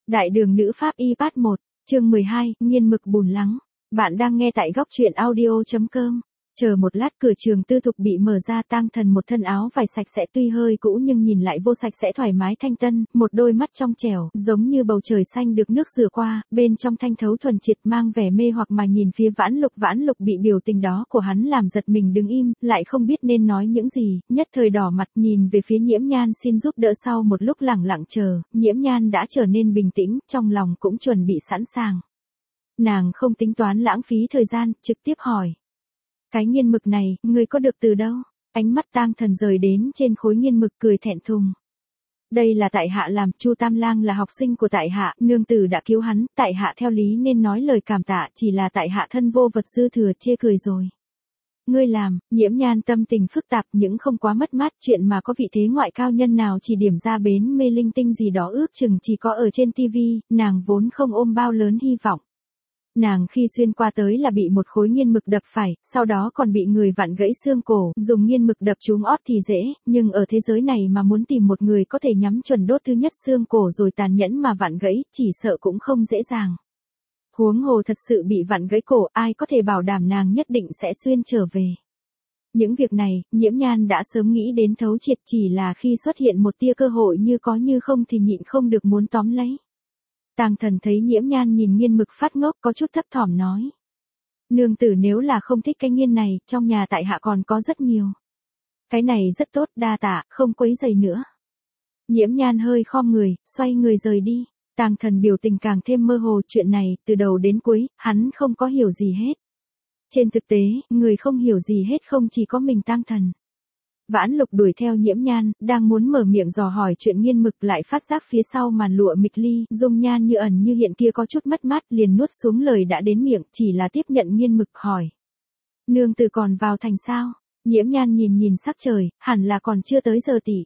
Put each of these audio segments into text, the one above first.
Đại đường nữ pháp y part 1, chương 12, nghiên mực bùn lắng. Bạn đang nghe tại góc truyện audio.com. Chờ một lát, cửa trường tư thục bị mở ra, Tang Thần một thân áo vải sạch sẽ tuy hơi cũ nhưng nhìn lại vô sạch sẽ thoải mái thanh tân, một đôi mắt trong trẻo, giống như bầu trời xanh được nước rửa qua, bên trong thanh thấu thuần triệt mang vẻ mê hoặc mà nhìn phía Vãn Lục bị biểu tình đó của hắn làm giật mình đứng im, lại không biết nên nói những gì, nhất thời đỏ mặt nhìn về phía Nhiễm Nhan xin giúp đỡ. Sau một lúc lẳng lặng chờ, Nhiễm Nhan đã trở nên bình tĩnh, trong lòng cũng chuẩn bị sẵn sàng. Nàng không tính toán lãng phí thời gian, trực tiếp hỏi. Cái nghiên mực này, ngươi có được từ đâu? Ánh mắt Tang Thần rời đến trên khối nghiên mực, cười thẹn thùng. Đây là tại hạ làm, Chu Tam Lang là học sinh của tại hạ, nương tử đã cứu hắn, tại hạ theo lý nên nói lời cảm tạ, chỉ là tại hạ thân vô vật dư thừa, chê cười rồi. Ngươi làm, Nhiễm Nhan tâm tình phức tạp nhưng không quá mất mát, chuyện mà có vị thế ngoại cao nhân nào chỉ điểm ra bến mê linh tinh gì đó ước chừng chỉ có ở trên tivi, nàng vốn không ôm bao lớn hy vọng. Nàng khi xuyên qua tới là bị một khối nghiên mực đập phải, sau đó còn bị người vặn gãy xương cổ, dùng nghiên mực đập trúng ót thì dễ, nhưng ở thế giới này mà muốn tìm một người có thể nhắm chuẩn đốt thứ nhất xương cổ rồi tàn nhẫn mà vặn gãy, chỉ sợ cũng không dễ dàng. Huống hồ thật sự bị vặn gãy cổ, ai có thể bảo đảm nàng nhất định sẽ xuyên trở về. Những việc này, Nhiễm Nhan đã sớm nghĩ đến thấu triệt, chỉ là khi xuất hiện một tia cơ hội như có như không thì nhịn không được muốn tóm lấy. Tang Thần thấy Nhiễm Nhan nhìn nghiên mực phát ngốc, có chút thấp thỏm nói. Nương tử nếu là không thích cái nghiên này, trong nhà tại hạ còn có rất nhiều. Cái này rất tốt, đa tạ, không quấy rầy nữa. Nhiễm Nhan hơi khom người, xoay người rời đi. Tang Thần biểu tình càng thêm mơ hồ, chuyện này, từ đầu đến cuối, hắn không có hiểu gì hết. Trên thực tế, người không hiểu gì hết không chỉ có mình Tang Thần. Vãn Lục đuổi theo Nhiễm Nhan, đang muốn mở miệng dò hỏi chuyện nghiên mực, lại phát giác phía sau màn lụa mịch ly, dung nhan như ẩn như hiện kia có chút mất mát, liền nuốt xuống lời đã đến miệng, chỉ là tiếp nhận nghiên mực hỏi. Nương tử còn vào thành sao? Nhiễm Nhan nhìn sắc trời, hẳn là còn chưa tới giờ tỷ.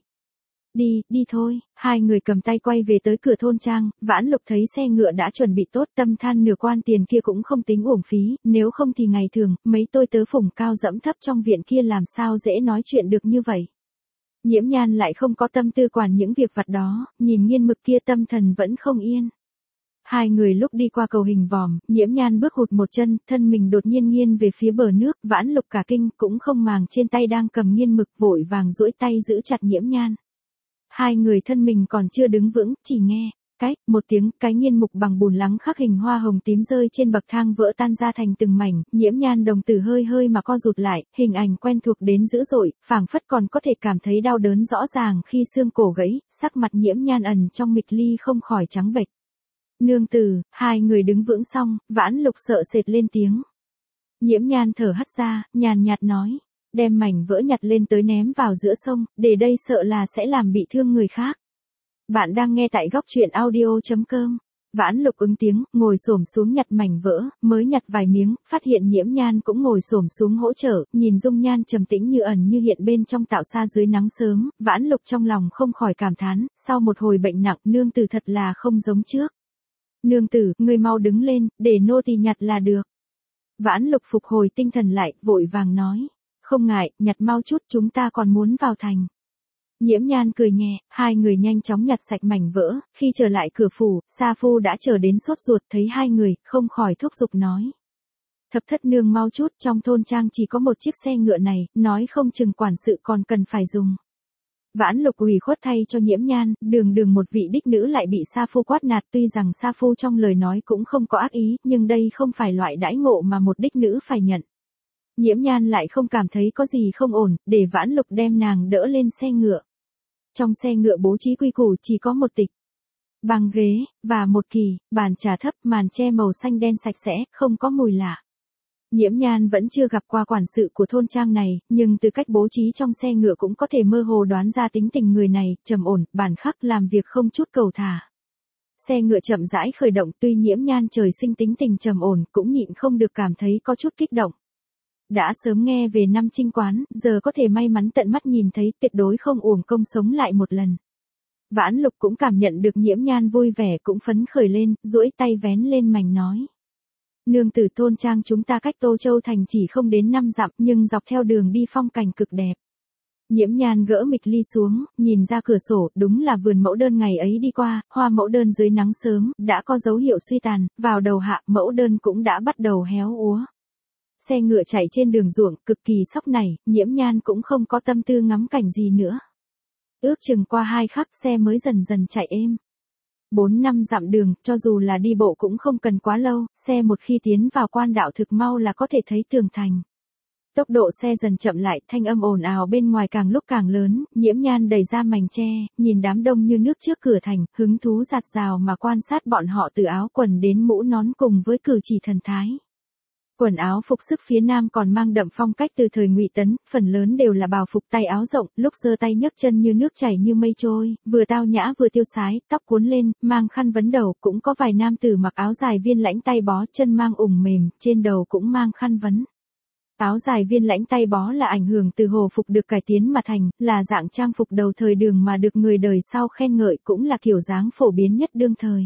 Đi thôi. Hai người cầm tay quay về tới cửa thôn trang, Vãn Lục thấy xe ngựa đã chuẩn bị tốt, tâm than nửa quan tiền kia cũng không tính uổng phí, nếu không thì ngày thường, mấy tôi tớ phủng cao dẫm thấp trong viện kia làm sao dễ nói chuyện được như vậy. Nhiễm Nhan lại không có tâm tư quản những việc vặt đó, nhìn nghiên mực kia tâm thần vẫn không yên. Hai người lúc đi qua cầu hình vòm, Nhiễm Nhan bước hụt một chân, thân mình đột nhiên nghiêng về phía bờ nước, Vãn Lục cả kinh, cũng không màng trên tay đang cầm nghiên mực, vội vàng duỗi tay giữ chặt Nhiễm Nhan. Hai người thân mình còn chưa đứng vững, chỉ nghe, một tiếng, cái nghiên mục bằng bùn lắng khắc hình hoa hồng tím rơi trên bậc thang vỡ tan ra thành từng mảnh, Nhiễm Nhan đồng tử hơi mà co rụt lại, hình ảnh quen thuộc đến dữ dội, phảng phất còn có thể cảm thấy đau đớn rõ ràng khi xương cổ gãy, sắc mặt Nhiễm Nhan ẩn trong mịch ly không khỏi trắng bệch. Nương tử, hai người đứng vững xong, Vãn Lục sợ sệt lên tiếng. Nhiễm Nhan thở hắt ra, nhàn nhạt nói. Đem mảnh vỡ nhặt lên tới ném vào giữa sông, để đây sợ là sẽ làm bị thương người khác. Bạn đang nghe tại góc truyện audio.com. Vãn Lục ứng tiếng, ngồi xổm xuống nhặt mảnh vỡ, mới nhặt vài miếng, phát hiện Nhiễm Nhan cũng ngồi xổm xuống hỗ trợ, nhìn dung nhan trầm tĩnh như ẩn như hiện bên trong tạo xa dưới nắng sớm, Vãn Lục trong lòng không khỏi cảm thán, sau một hồi bệnh nặng, nương tử thật là không giống trước. Nương tử, ngươi mau đứng lên, để nô tỳ nhặt là được. Vãn Lục phục hồi tinh thần lại, vội vàng nói. Không ngại, nhặt mau chút, chúng ta còn muốn vào thành. Nhiễm Nhan cười nhẹ, hai người nhanh chóng nhặt sạch mảnh vỡ, khi trở lại cửa phủ, Sa Phu đã chờ đến sốt ruột, thấy hai người, không khỏi thúc giục nói. Thập thất nương mau chút, trong thôn trang chỉ có một chiếc xe ngựa này, nói không chừng quản sự còn cần phải dùng. Vãn Lục ủy khuất thay cho Nhiễm Nhan, đường một vị đích nữ lại bị Sa Phu quát nạt, tuy rằng Sa Phu trong lời nói cũng không có ác ý, nhưng đây không phải loại đãi ngộ mà một đích nữ phải nhận. Nhiễm Nhan lại không cảm thấy có gì không ổn, để Vãn Lục đem nàng đỡ lên xe ngựa. Trong xe ngựa bố trí quy củ chỉ có một tịch, băng ghế, và một kỳ, bàn trà thấp, màn che màu xanh đen sạch sẽ, không có mùi lạ. Nhiễm Nhan vẫn chưa gặp qua quản sự của thôn trang này, nhưng từ cách bố trí trong xe ngựa cũng có thể mơ hồ đoán ra tính tình người này, trầm ổn, bản khắc làm việc không chút cầu thả. Xe ngựa chậm rãi khởi động, tuy Nhiễm Nhan trời sinh tính tình trầm ổn, cũng nhịn không được cảm thấy có chút kích động. Đã sớm nghe về năm Trinh Quán, giờ có thể may mắn tận mắt nhìn thấy, tuyệt đối không uổng công sống lại một lần. Vãn Lục cũng cảm nhận được Nhiễm Nhan vui vẻ, cũng phấn khởi lên, duỗi tay vén lên mảnh nói. Nương tử, thôn trang chúng ta cách Tô Châu thành chỉ không đến 5 dặm, nhưng dọc theo đường đi phong cảnh cực đẹp. Nhiễm Nhan gỡ mịch ly xuống, nhìn ra cửa sổ, đúng là vườn mẫu đơn ngày ấy đi qua, hoa mẫu đơn dưới nắng sớm, đã có dấu hiệu suy tàn, vào đầu hạ, mẫu đơn cũng đã bắt đầu héo úa. Xe ngựa chạy trên đường ruộng, cực kỳ sóc nảy, Nhiễm Nhan cũng không có tâm tư ngắm cảnh gì nữa. Ước chừng qua 2 khắc xe mới dần dần chạy êm. 4-5 dặm đường, cho dù là đi bộ cũng không cần quá lâu, xe một khi tiến vào quan đạo thực mau là có thể thấy tường thành. Tốc độ xe dần chậm lại, thanh âm ồn ào bên ngoài càng lúc càng lớn, Nhiễm Nhan đẩy ra mành che, nhìn đám đông như nước trước cửa thành, hứng thú dạt dào mà quan sát bọn họ từ áo quần đến mũ nón cùng với cử chỉ thần thái. Quần áo phục sức phía nam còn mang đậm phong cách từ thời Ngụy Tấn, phần lớn đều là bào phục tay áo rộng, lúc giơ tay nhấc chân như nước chảy như mây trôi, vừa tao nhã vừa tiêu sái, tóc cuốn lên, mang khăn vấn đầu, cũng có vài nam tử mặc áo dài viên lãnh tay bó, chân mang ủng mềm, trên đầu cũng mang khăn vấn. Áo dài viên lãnh tay bó là ảnh hưởng từ hồ phục được cải tiến mà thành, là dạng trang phục đầu thời Đường mà được người đời sau khen ngợi, cũng là kiểu dáng phổ biến nhất đương thời.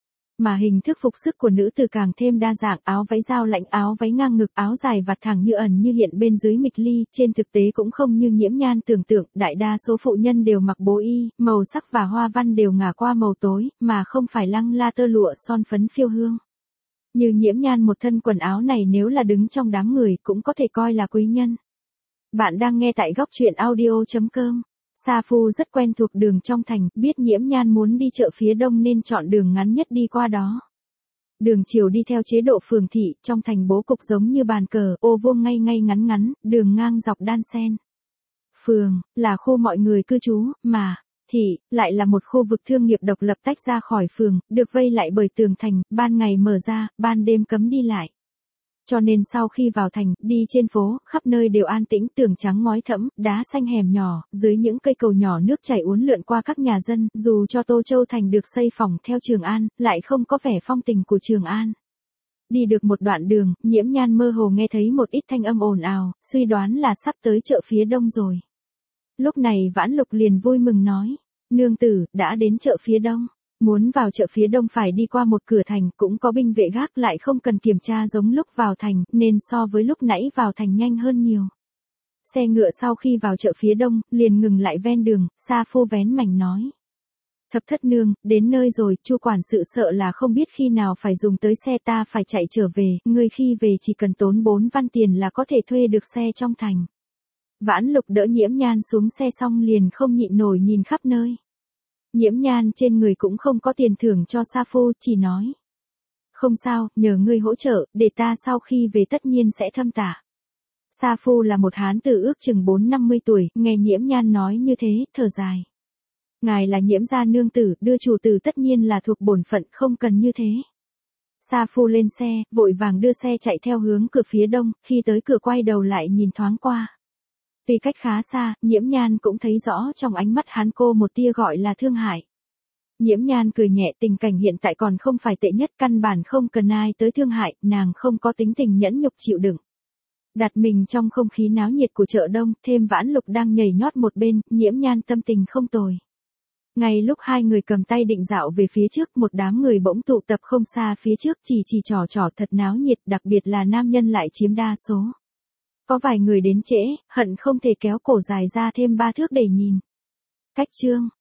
Mà hình thức phục sức của nữ tử càng thêm đa dạng, áo váy dao lãnh, áo váy ngang ngực, áo dài vạt thẳng như ẩn như hiện bên dưới mịch ly, trên thực tế cũng không như Nhiễm Nhan tưởng tượng, đại đa số phụ nhân đều mặc bố y, màu sắc và hoa văn đều ngả qua màu tối, mà không phải lăng la tơ lụa son phấn phiêu hương. Như Nhiễm Nhan một thân quần áo này nếu là đứng trong đám người cũng có thể coi là quý nhân. Bạn đang nghe tại góc truyện audio.com. Sa Phu rất quen thuộc đường trong thành, biết Nhiễm Nhan muốn đi chợ phía đông nên chọn đường ngắn nhất đi qua đó. Đường chiều đi theo chế độ phường thị, trong thành bố cục giống như bàn cờ, ô vuông ngay ngay ngắn ngắn, đường ngang dọc đan xen. Phường là khu mọi người cư trú, mà thị lại là một khu vực thương nghiệp độc lập tách ra khỏi phường, được vây lại bởi tường thành, ban ngày mở ra, ban đêm cấm đi lại. Cho nên sau khi vào thành, đi trên phố, khắp nơi đều an tĩnh, tường trắng ngói thẫm, đá xanh hẻm nhỏ, dưới những cây cầu nhỏ nước chảy uốn lượn qua các nhà dân, dù cho Tô Châu thành được xây phỏng theo Trường An, lại không có vẻ phong tình của Trường An. Đi được một đoạn đường, Nhiễm Nhan mơ hồ nghe thấy một ít thanh âm ồn ào, suy đoán là sắp tới chợ phía đông rồi. Lúc này Vãn Lục liền vui mừng nói, nương tử, đã đến chợ phía đông. Muốn vào chợ phía đông phải đi qua một cửa thành, cũng có binh vệ gác lại không cần kiểm tra giống lúc vào thành, nên so với lúc nãy vào thành nhanh hơn nhiều. Xe ngựa sau khi vào chợ phía đông, liền ngừng lại ven đường, Sa Phu vén mảnh nói. Thập thất nương, đến nơi rồi, Chu quản sự sợ là không biết khi nào phải dùng tới xe, ta phải chạy trở về, ngươi khi về chỉ cần tốn 4 văn tiền là có thể thuê được xe trong thành. Vãn Lục đỡ Nhiễm Nhan xuống xe xong liền không nhịn nổi nhìn khắp nơi. Nhiễm Nhan trên người cũng không có tiền thưởng cho Sa Phu, chỉ nói. Không sao, nhờ ngươi hỗ trợ, để ta sau khi về tất nhiên sẽ thâm tả. Sa Phu là một hán tử ước chừng 4-50 tuổi, nghe Nhiễm Nhan nói như thế, thở dài. Ngài là Nhiễm gia nương tử, đưa chủ tử tất nhiên là thuộc bổn phận, không cần như thế. Sa Phu lên xe, vội vàng đưa xe chạy theo hướng cửa phía đông, khi tới cửa quay đầu lại nhìn thoáng qua. Vì cách khá xa, Nhiễm Nhan cũng thấy rõ trong ánh mắt hắn cô một tia gọi là thương hại. Nhiễm Nhan cười nhẹ, tình cảnh hiện tại còn không phải tệ nhất, căn bản không cần ai tới thương hại, nàng không có tính tình nhẫn nhục chịu đựng. Đặt mình trong không khí náo nhiệt của chợ đông, thêm Vãn Lục đang nhảy nhót một bên, Nhiễm Nhan tâm tình không tồi. Ngay lúc hai người cầm tay định dạo về phía trước, một đám người bỗng tụ tập không xa phía trước, chỉ trò thật náo nhiệt, đặc biệt là nam nhân lại chiếm đa số. Có vài người đến trễ, hận không thể kéo cổ dài ra thêm 3 thước để nhìn. Cách chương